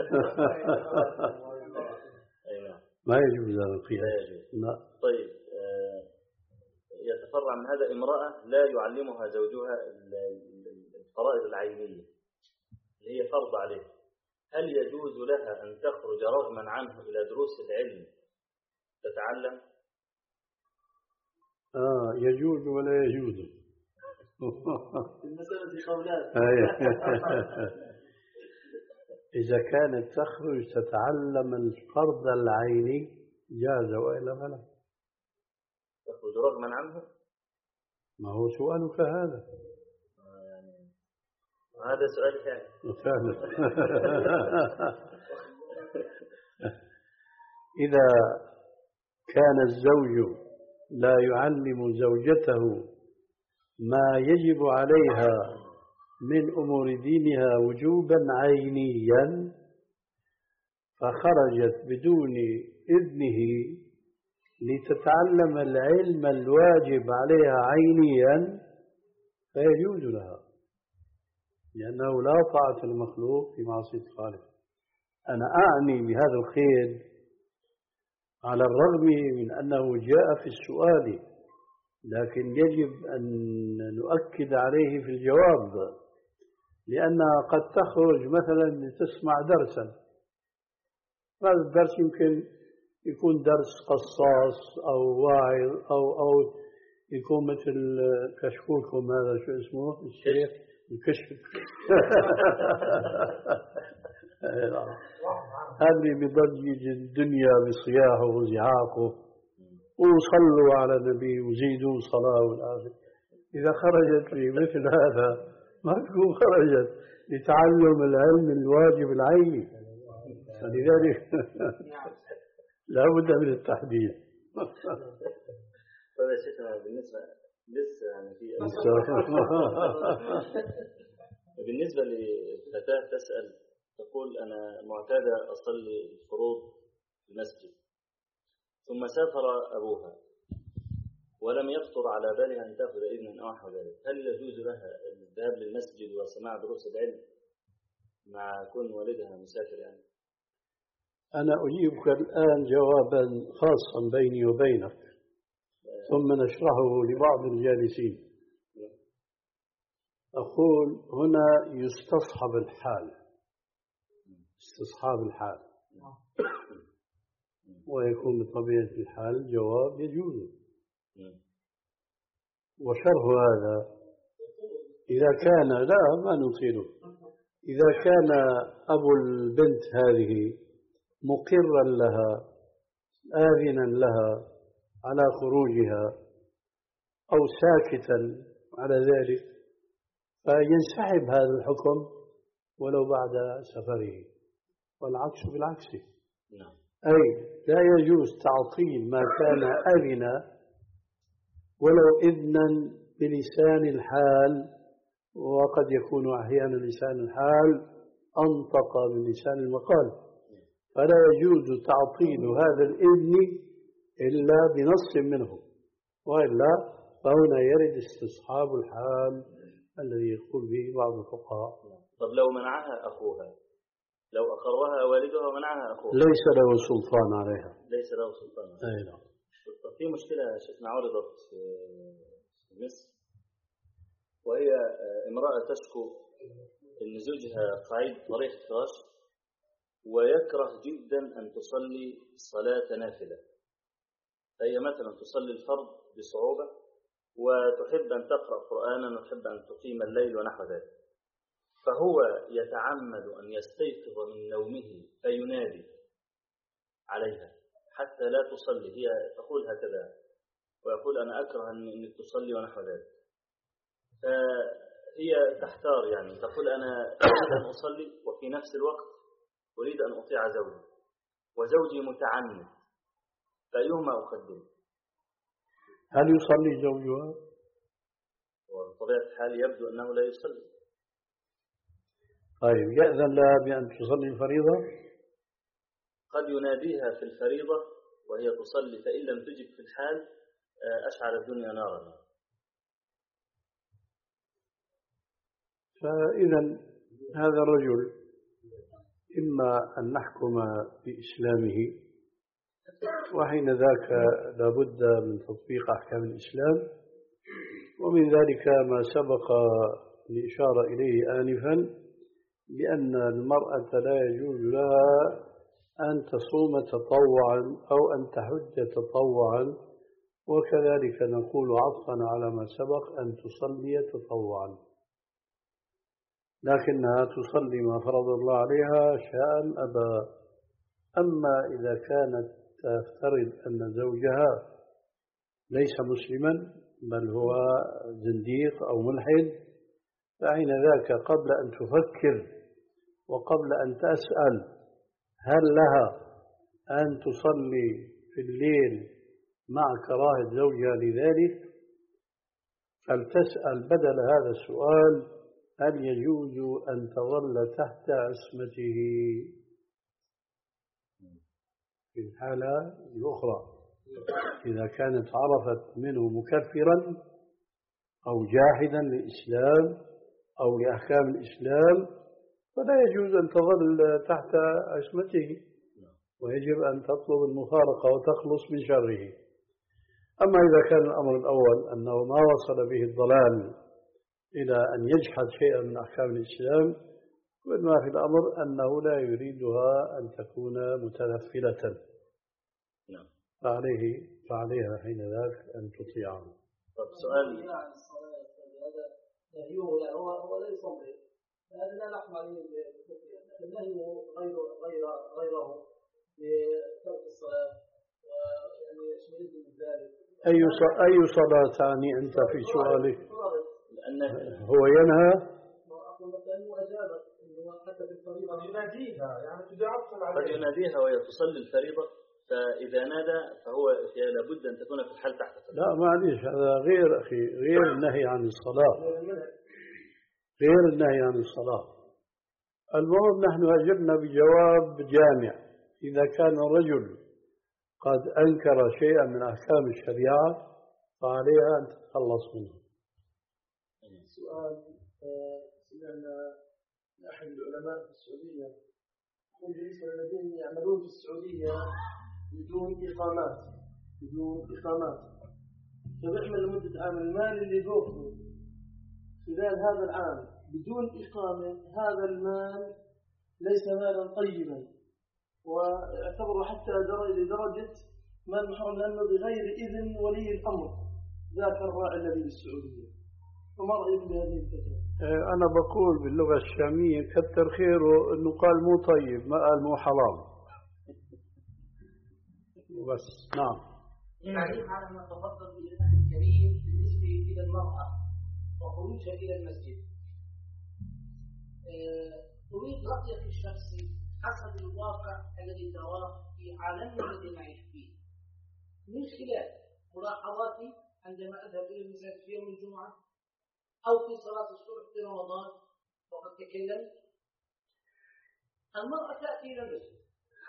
ما يجوز هذا القياس. طيب يتفرع من هذا امرأة لا يعلمها زوجها الفرائض العينية اللي هي فرض عليه، هل يجوز لها أن تخرج رغما عنه إلى دروس العلم تتعلم؟ آه يجوز ولا يجوز. المسألة قولات. إذا كانت تخرج تتعلم الفرض العيني جاز، وإلا فلا. تخرج رغما عنه؟ ما هو سؤالك هذا؟ آه يعني هذا سؤال ثاني. إذا كان الزوج لا يعلم زوجته ما يجب عليها من أمور دينها وجوبا عينيا، فخرجت بدون إذنه لتتعلم العلم الواجب عليها عينيا، فيجوز لها، لأنه لا طاعة المخلوق في معصية الخالق. أنا أعني بهذا الخير على الرغم من أنه جاء في السؤال، لكن يجب أن نؤكد عليه في الجواب، لأنها قد تخرج مثلا لتسمع درسا، هذا الدرس يمكن يكون درس قصاص أو واعظ أو أو يكون مثل كشكولكم هذا شو اسمه الشيخ الكشف. هذه بضجيج الدنيا بصياحه وزعاقه وصلوا على النبي وزيدوا صلاة والآخر. إذا خرجت في مثل هذا ما تكون خرجت لتعلم العلم الواجب العيني، فلذلك لا بد من التحديد. طيب يا شيخنا بالنسبة لسه يعني في بالنسبة لفتاة تسأل تقول أنا معتادة أصلي الفروض في المسجد، ثم سافر أبوها ولم يخطر على بالها أن تأخذ إذنا أو نحو ذلك، هل يجوز لها الذهاب للمسجد وسماع دروس العلم مع كون والدها مسافر يعني؟ أنا أجيبك الآن جوابا خاصا بيني وبينك ثم نشرحه لبعض الجالسين. أقول هنا يستصحب الحال، استصحاب الحال، ويكون بطبيعة الحال جواب يجوز. وشرح هذا إذا كان لا ما نطيله، إذا كان أبو البنت هذه مقرا لها آذنا لها على خروجها أو ساكتا على ذلك، فينسحب هذا الحكم ولو بعد سفره. والعكس بالعكس. نعم. أي لا يجوز تعطيل ما كان أذن ولو إذنا بلسان الحال، وقد يكون أحيانا لسان الحال أنطق من لسان المقال، فلا يجوز تعطيل هذا الإذن إلا بنص منه، وإلا فهنا يرد استصحاب الحال الذي يقول به بعض الفقهاء. طب لو منعها أخوها، لو أقرها والدها ومنعها أخوها، ليس له سلطان عليها. ليس له سلطان عليها. أي نعم. طب في مشكلة شفنا عرضت في مصر، وهي امرأة تشكو أن زوجها قاعد طريق فراش ويكره جدا أن تصلي صلاة نافلة، فهي مثلا تصلي الفرض بصعوبة وتحب أن تقرأ قرآنا وتحب أن تقيم الليل ونحو ذلك، فهو يتعمد أن يستيقظ من نومه فينادي عليها حتى لا تصلي، هي تقول هكذا ويقول أنا أكره أنك تصلي ونحو ذلك، فهي تحتار يعني تقول أنا أريد أن أصلي وفي نفس الوقت أريد أن أطيع زوجي وزوجي متعمد، فأيهما أقدم؟ هل يصلي زوجها؟ وبطبيعة الحال يبدو أنه لا يصلي. طيب يأذن لها بأن تصلي الفريضة؟ قد يناديها في الفريضة وهي تصلي، فإن لم تجب في الحال أشعل الدنيا نارا. فإذا هذا الرجل إما أن نحكم بإسلامه، وحين ذاك لابد من تطبيق أحكام الإسلام، ومن ذلك ما سبق الإشارة إليه آنفا، بأن المرأة لا يجوز لها أن تصوم تطوعا أو أن تحج تطوعا، وكذلك نقول عطفا على ما سبق أن تصلي تطوعا، لكنها تصلي ما فرض الله عليها شاء أبا. أما إذا كانت تفترض أن زوجها ليس مسلما بل هو زنديق أو ملحد، فحين ذاك قبل أن تفكر وقبل أن تسأل هل لها أن تصلي في الليل مع كراهة زوجها لذلك، فلتسأل بدل هذا السؤال هل يجوز أن تظل تحت عصمته في الحالة الأخرى، إذا كانت عرفت منه مكفرا أو جاحدا للإسلام أو لأحكام الإسلام فلا يجوز أن تظل تحت عصمته، ويجب أن تطلب المفارقة وتخلص من شره. أما إذا كان الأمر الأول أنه ما وصل به الضلال إلى أن يجحد شيئا من أحكام الإسلام، وما في الأمر أنه لا يريدها أن تكون متنفلة، فعليه فعليها حين ذاك أن تطيعه. طب سؤال نهيه هو هو لا يصلي، هذا لا نحكم عليه بالكفر، لكن نهيه غير غير غيره بترك الصلاة ويعني يشمل من ذلك. أي أي صلاة تعني أنت في سؤالك؟ لأنه هو ينهى. أقول لأنه أجاب إنه حتى في الفريضة يناديها يعني تدعبها عليه. قد يناديها وهي تصلي الفريضة، فإذا نادى فهو لابد أن تكون في الحال تحت الفريضة. لا معليش، هذا غير أخي، غير النهي عن الصلاة، غير النهي عن الصلاة. المهم نحن أجبنا بجواب جامع. إذا كان الرجل قد أنكر شيئا من أحكام الشريعة فعليها أن تتخلص منه. سؤال سمعنا أحد العلماء في السعودية يقول بالنسبة للذين يعملون في السعودية بدون إقامات بدون إقامات فبيعمل لمدة عام، المال اللي يوفره خلال هذا العام بدون إقامة هذا المال ليس مالا طيبا، واعتبروا حتى لدرجة مال محرم لأنه بغير إذن ولي الأمر ذاك الراعي الذي بالسعودية. وما رأيكم بهذه الفكرة؟ أنا بقول باللغة الشامية كتر خيره إنه قال مو طيب، ما قال مو حرام. بس نعم. يعني على ما تفضل به الأخ الكريم بالنسبة إلى المرأة وخروجها إلى المسجد. أريد رأيك الشخصي حسب الواقع الذي تراه في عالمنا الذي نعيش فيه من خلال ملاحظاتي عندما أذهب إلى المساجد في يوم الجمعة أو في صلاة الصبح في رمضان وقد تكلمت. المرأة تأتي إلى المسجد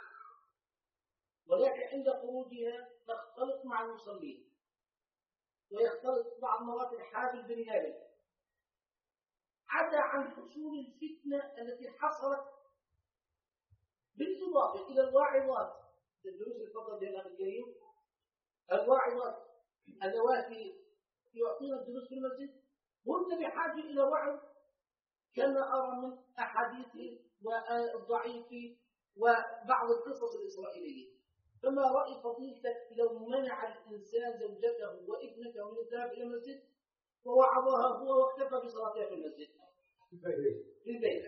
ولكن عند خروجها تختلط مع المصلين ويختلط بعض مرات الحافل برجاله، عدا عن حصول الفتنة التي حصلت بالإضافة إلى الواعظات الدروس الفضل بها الأخ الكريم، الواعظات اللواتي يعطينا الدروس في المسجد هن بحاجة إلى وعظ كما أرى من أحاديث والضعيف وبعض القصص الإسرائيلية. فما رأي فضيلتك لو منع الإنسان زوجته وابنته من الذهاب إلى المسجد ووعظها هو واكتفى بصلاتها في المسجد في البيت؟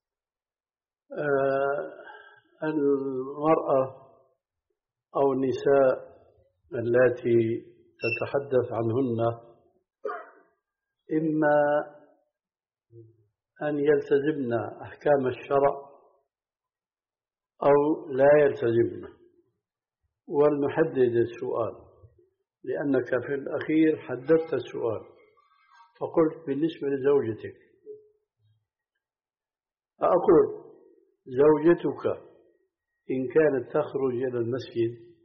آه المرأة أو النساء التي تتحدث عنهن إما أن يلتزمن أحكام الشرع أو لا يلتزمن. ولنحدد السؤال لأنك في الأخير حددت السؤال فقلت بالنسبة لزوجتك. أقول زوجتك إن كانت تخرج إلى المسجد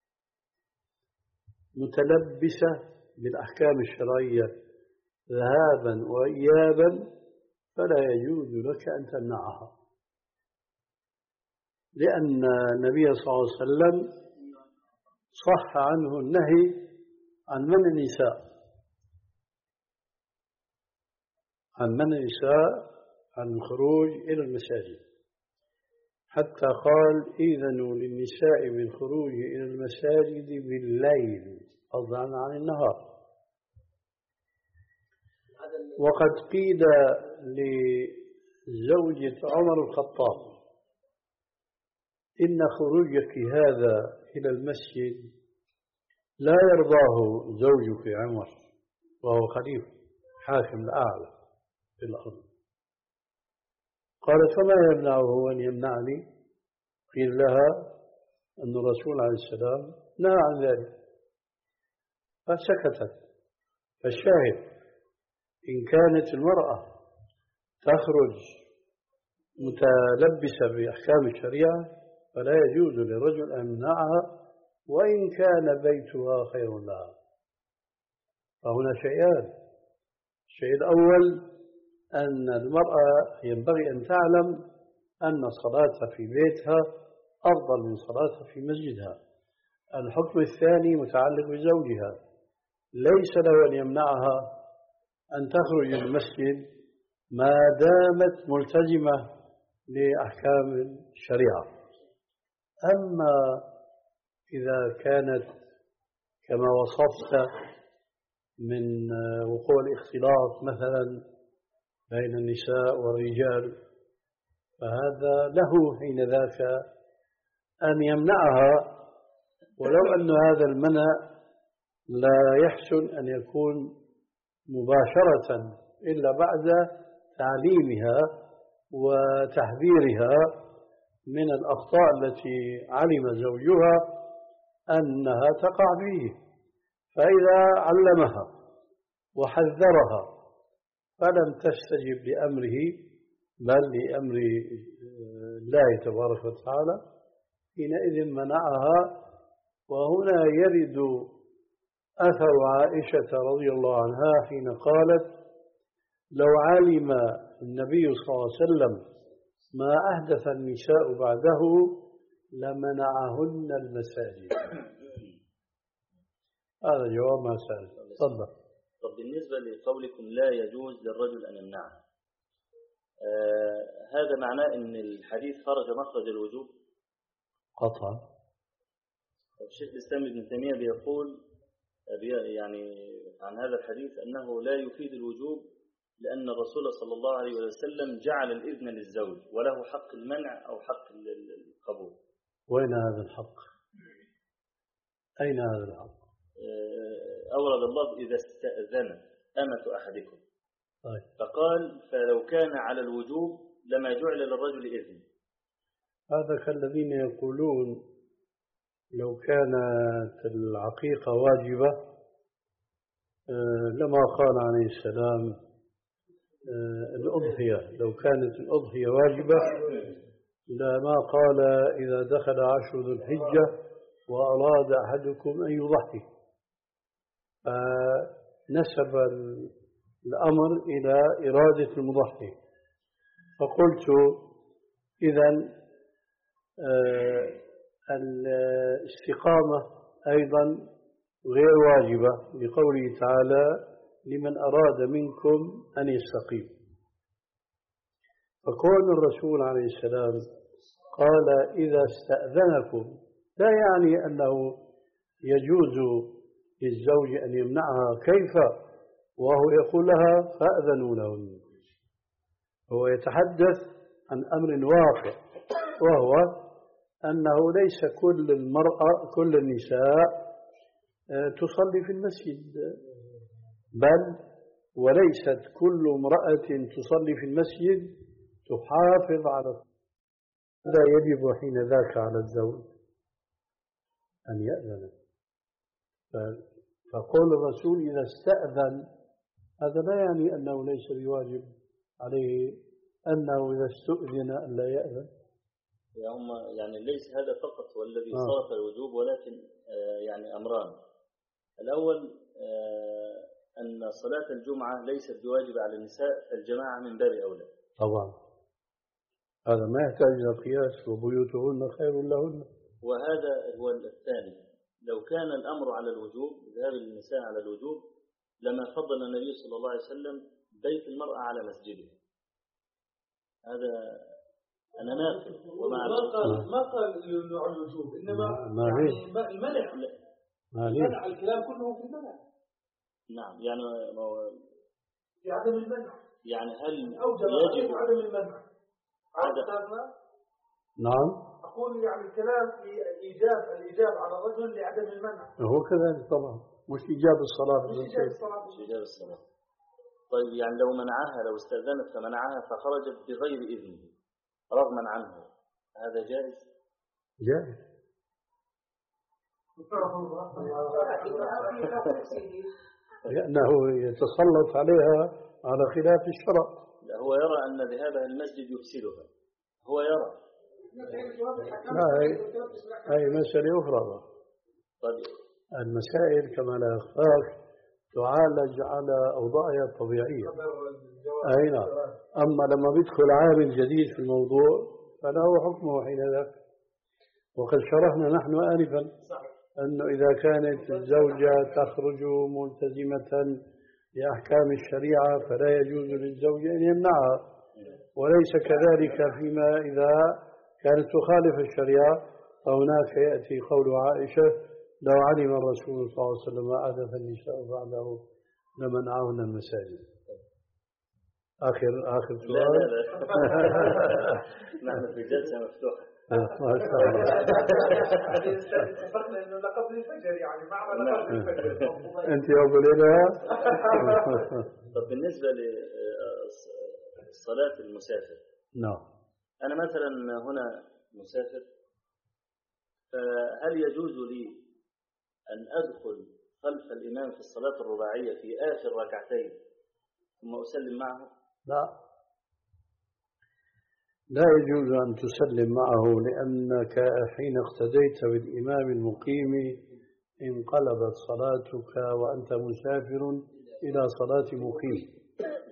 متلبسة بالأحكام الشرعية ذهابا وإيابا فلا يجوز لك أن تمنعها، لأن النبي صلى الله عليه وسلم صح عنه النهي عن منع النساء عن منع النساء عن الخروج إلى المساجد، حتى قال إذنوا للنساء بالخروج إلى المساجد بالليل فضلا عن النهار. وقد قيل لزوجة عمر الخطاب إن خروجك هذا إلى المسجد لا يرضاه زوجك عمر وهو خليفة حاكم الأعلى في الأرض. قالت فما يمنعه أن يمنعني؟ قيل لها أن الرسول عليه السلام نهى عن ذلك فسكتت. فالشاهد إن كانت المرأة تخرج متلبسة بأحكام الشريعة فلا يجوز للرجل أن يمنعها وإن كان بيتها خير لها. فهنا شيئان: الشيء الأول أن المرأة ينبغي أن تعلم أن صلاتها في بيتها أفضل من صلاتها في مسجدها. الحكم الثاني متعلق بزوجها، ليس له أن يمنعها أن تخرج من المسجد ما دامت ملتزمة لأحكام الشريعة. أما إذا كانت كما وصفت من وقوع الاختلاط مثلا بين النساء والرجال فهذا له حين ذاك أن يمنعها، ولو أن هذا المنع لا يحسن أن يكون مباشرة إلا بعد تعليمها وتحذيرها من الأخطاء التي علم زوجها أنها تقع فيه. فإذا علمها وحذرها فلم تستجب لأمره بل لأمر الله تبارك وتعالى حينئذ منعها. وهنا يرد أثر عائشة رضي الله عنها حين قالت لو علم النبي صلى الله عليه وسلم ما أحدث النساء بعده لمنعهن المساجد. هذا جواب ما سأل. تفضل. طب بالنسبة لقولكم لا يجوز للرجل أن يمنعه، آه هذا معناه أن الحديث خرج مخرج الوجوب؟ قطعا. الشيخ الإسلام ابن تيمية بيقول يعني عن هذا الحديث أنه لا يفيد الوجوب لأن الرسول صلى الله عليه وسلم جعل الإذن للزوج وله حق المنع أو حق القبول. وين هذا الحق؟ أين هذا الحق؟ أورد الله إذا استأذن أمة أحدكم. طيب. فقال فلو كان على الوجوب لما جعل للرجل إذن. هذا كالذين يقولون لو كانت العقيقة واجبة لما قال عليه السلام الأضحية، لو كانت الأضحية واجبة لما قال إذا دخل عشر ذو الحجة وأراد أحدكم أن يضحي، فنسب الأمر إلى إرادة المضحي. فقلت إذن الاستقامة أيضا غير واجبة لقوله تعالى لمن أراد منكم أن يستقيم. فكون الرسول عليه السلام قال إذا استأذنكم لا يعني أنه يجوز للزوج أن يمنعها، كيف وهو يقول لها فأذنوا لهن. هو يتحدث عن أمر واقع، وهو أنه ليس كل المرأة كل النساء تصلي في المسجد، بل وليست كل امرأة تصلي في المسجد تحافظ على. لا يجب حين ذاك على الزوج أن يأذن. فقول الرسول إذا استأذن هذا لا يعني أنه ليس بواجب عليه أنه إذا استؤذن أن لا يأذن. يعني ليس هذا فقط هو الذي آه. صرف الوجوب، ولكن آه يعني أمران. الأول آه أن صلاة الجمعة ليست بواجبة على النساء، الجماعة من باب أولى. طبعا هذا ما يحتاج إلى قياس، وبيوتهن خير لهن. وهذا هو الثاني، لو كان الأمر على الوجوب، ذهاب النساء على الوجوب، لما فضل النبي صلى الله عليه وسلم بيت المرأة على مسجده. هذا أنا نافل وما قال ما قال إنه على الوجوب، إنما ما يعني المنع منع الكلام كله في المنع. نعم يعني في عدم المنع، يعني هل يجب عدم المنع؟ نعم أقول يعني الكلام في الإيجاب الإيجاب على الرجل لعدم المنع. هو كذلك طبعا، مش إيجاب الصلاة. مش إيجاب الصلاة. مش إيجاب الصلاة. طيب يعني لو منعها، لو استأذنت فمنعها فخرجت بغير إذنه رغما عنه، هذا جائز؟ جائز. لأنه يتسلط عليها على خلاف الشرع. لا هو يرى أن ذهابها المسجد يفسدها، هو يرى. لا هي, هي مسألة أخرى. طيب المسائل كما لا يخفاك تعالج على أوضاعها الطبيعية. أي نعم. أما لما بيدخل عامل جديد في الموضوع فله حكمه حين ذاك. وقد شرحنا نحن آنفا أنه إذا كانت الزوجة تخرج ملتزمة بأحكام الشريعة فلا يجوز للزوج أن يمنعها، وليس كذلك فيما إذا كانت تخالف الشريعة. فهناك يأتي قول عائشة لو علم الرسول صلى الله عليه وسلم ما أحدث النساء بعده لمنعهن المساجد. آخر آخر سؤال. لا لا لا نحن في جلسة مفتوحة. ما شاء الله. اتفقنا إنه لقبل الفجر، يعني معنا لقبل الفجر. أنت يا أبو ليلى. طب بالنسبة لصلاة المسافر. نعم. أنا مثلا هنا مسافر، فهل يجوز لي أن أدخل خلف الإمام في الصلاة الرباعية في آخر ركعتين ثم أسلم معه؟ لا لا يجوز أن تسلم معه، لأنك حين اقتديت بالإمام المقيم انقلبت صلاتك وأنت مسافر إلى صلاة مقيم.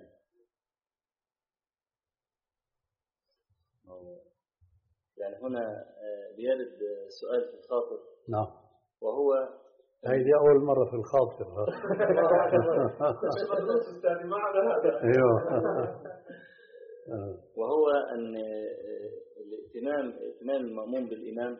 يعني هنا بيرد سؤال في الخاطر. نعم. وهو هذه أول مرة في الخاطر. وهو أن الائتمام ائتمام المأموم بالإمام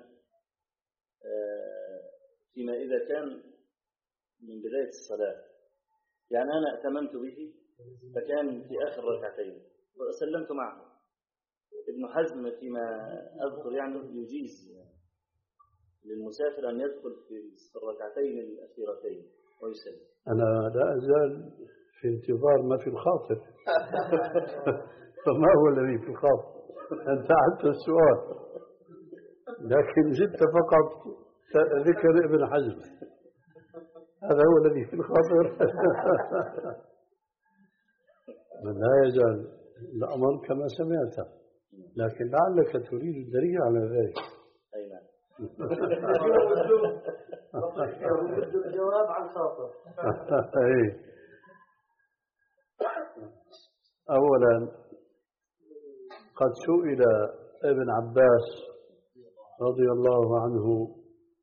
فيما إذا كان من بداية الصلاة، يعني أنا ائتممت به فكان في آخر ركعتين وسلمت معه. ابن حزم فيما أذكر يعني يجيز للمسافر أن يدخل في الركعتين الأخيرتين ويسلم. أنا لا أزال في انتظار ما في الخاطر. فما هو الذي في الخاطر؟ أنت أعدت السؤال. لكن زدت فقط ذكر ابن حزم، هذا هو الذي في الخاطر. لا يزال الأمر كما سمعته، لكن لعلك تريد الدليل على ذلك. أي نعم. الجواب عن خاطر. أولا قد سئل ابن عباس رضي الله عنه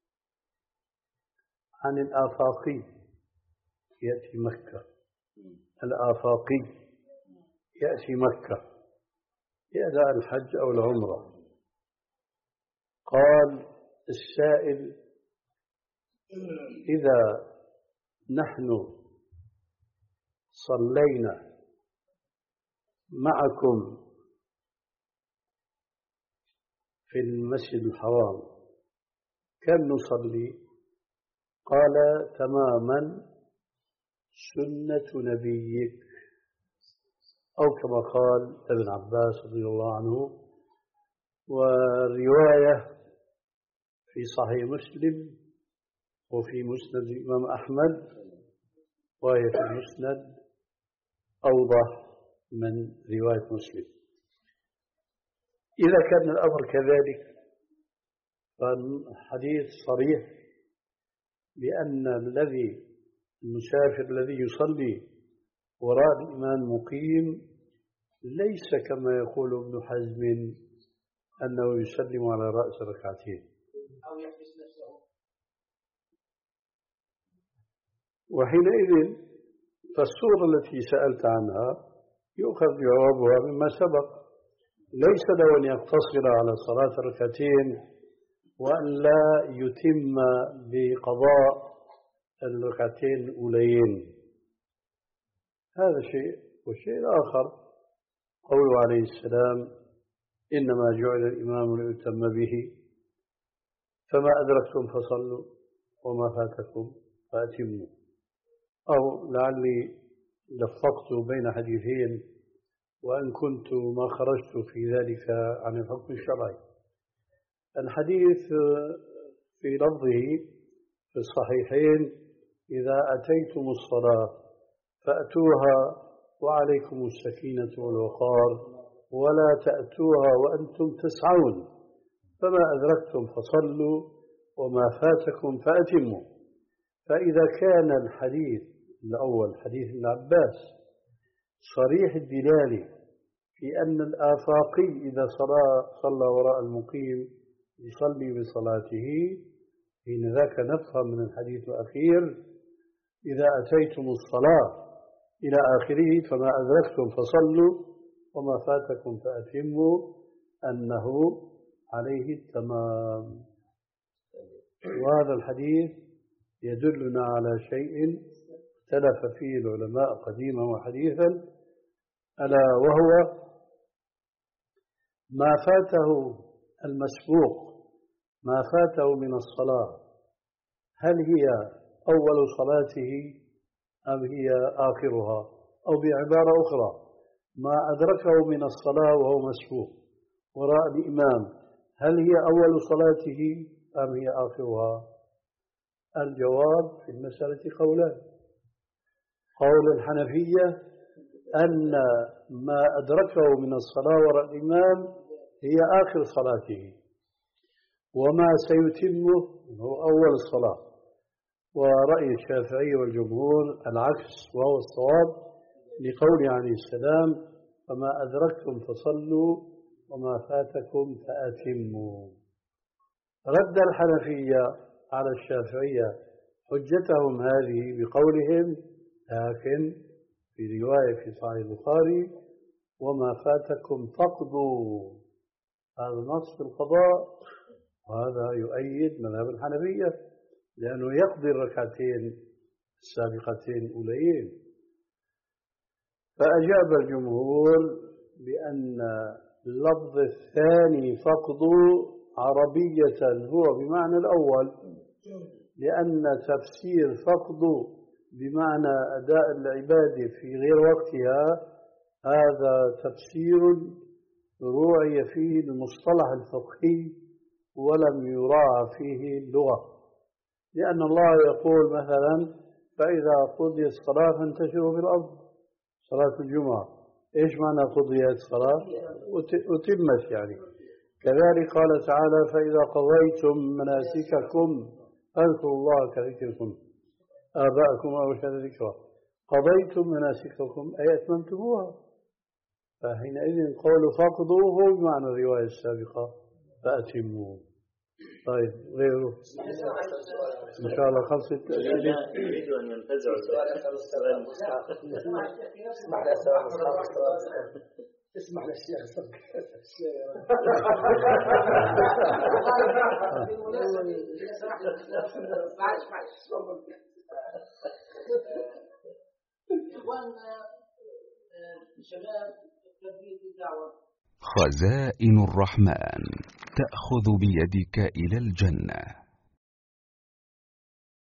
عن الآفاقي يأتي مكة، الآفاقي يأتي مكة لأداء الحج أو العمرة. قال السائل: إذا نحن صلينا معكم في المسجد الحرام كم نصلي؟ قال: تماما سنة نبيك، أو كما قال ابن عباس رضي الله عنه. والرواية في صحيح مسلم وفي مسند الإمام أحمد، وهي في المسند أوضح من رواية مسلم. إذا كان الأمر كذلك فالحديث صريح بأن الذي المسافر الذي يصلي وراء الإمام مقيم ليس كما يقول ابن حزم أنه يسلم على رأس ركعتين أو يحبس نفسه. وحينئذ فالصورة التي سألت عنها يؤخذ جوابها مما سبق، ليس له أن يقتصر على صلاة ركعتين وأن لا يتم بقضاء الركعتين الأوليين، هذا شيء. والشيء الآخر قوله عليه السلام: إنما جعل الإمام ليتم به، فما أدركتم فصلوا وما فاتكم فأتموا. أو لعلي لفقت بين حديثين وأن كنت ما خرجت في ذلك عن الحكم الشرعي. الحديث في لفظه في الصحيحين: إذا أتيتم الصلاة فأتوها وعليكم السكينة والوقار، ولا تأتوها وأنتم تسعون، فما أدركتم فصلوا وما فاتكم فأتموا. فإذا كان الحديث الأول حديث ابن عباس صريح الدلالة في أن الآفاقي إذا صلى, صلى وراء المقيم يصلي بصلاته، حين ذاك نفهم من الحديث الأخير: إذا أتيتم الصلاة إلى آخره فما أدركتم فصلوا وما فاتكم فأتموا، أنه عليه التمام. وهذا الحديث يدلنا على شيء اختلف فيه العلماء قديما وحديثا، ألا وهو ما فاته المسبوق، ما فاته من الصلاة، هل هي أول صلاته أم هي آخرها؟ أو بعبارة أخرى: ما أدركه من الصلاة وهو مسبوق وراء الإمام، هل هي أول صلاته أم هي آخرها؟ الجواب في المسألة قولان. قول الحنفية أن ما أدركه من الصلاة وراء الإمام هي آخر صلاته، وما سيتمه هو أول الصلاة. ورأي الشافعي والجمهور العكس، وهو الصواب، لقوله عليه السلام: فما أدركتم فصلوا وما فاتكم فأتموا. رد الحنفية على الشافعية حجتهم هذه بقولهم: لكن في رواية في صحيح البخاري: وما فاتكم فقضوا. هذا نص في القضاء، وهذا يؤيد مذهب الحنفية، لأنه يقضي الركعتين السابقتين الأوليين. فأجاب الجمهور بأن اللفظ الثاني فقضوا عربية هو بمعنى الأول، لأن تفسير فقضوا بمعنى أداء العبادة في غير وقتها هذا تفسير روعي فيه المصطلح الفقهي ولم يراعى فيه اللغة، لأن الله يقول مثلا فإذا قضيت الصلاة فانتشروا في الأرض، صلاة الجمعة، إيش معنى قضيت الصلاة؟ أتمت يعني. كذلك قال تعالى فإذا قضيتم مناسككم اذكروا الله كذكركم آباءكم أو أشد ذكرا. قضيتم مناسككم أي أتممتموها، فحينئذ قول فاقضوه بمعنى الرواية السابقة فأتموه. طيب غيره إن شاء الله خلصت. يريد أن ينتزع السؤال. اسمح للشيخ خزائن الرحمن تأخذ بيدك إلى الجنة.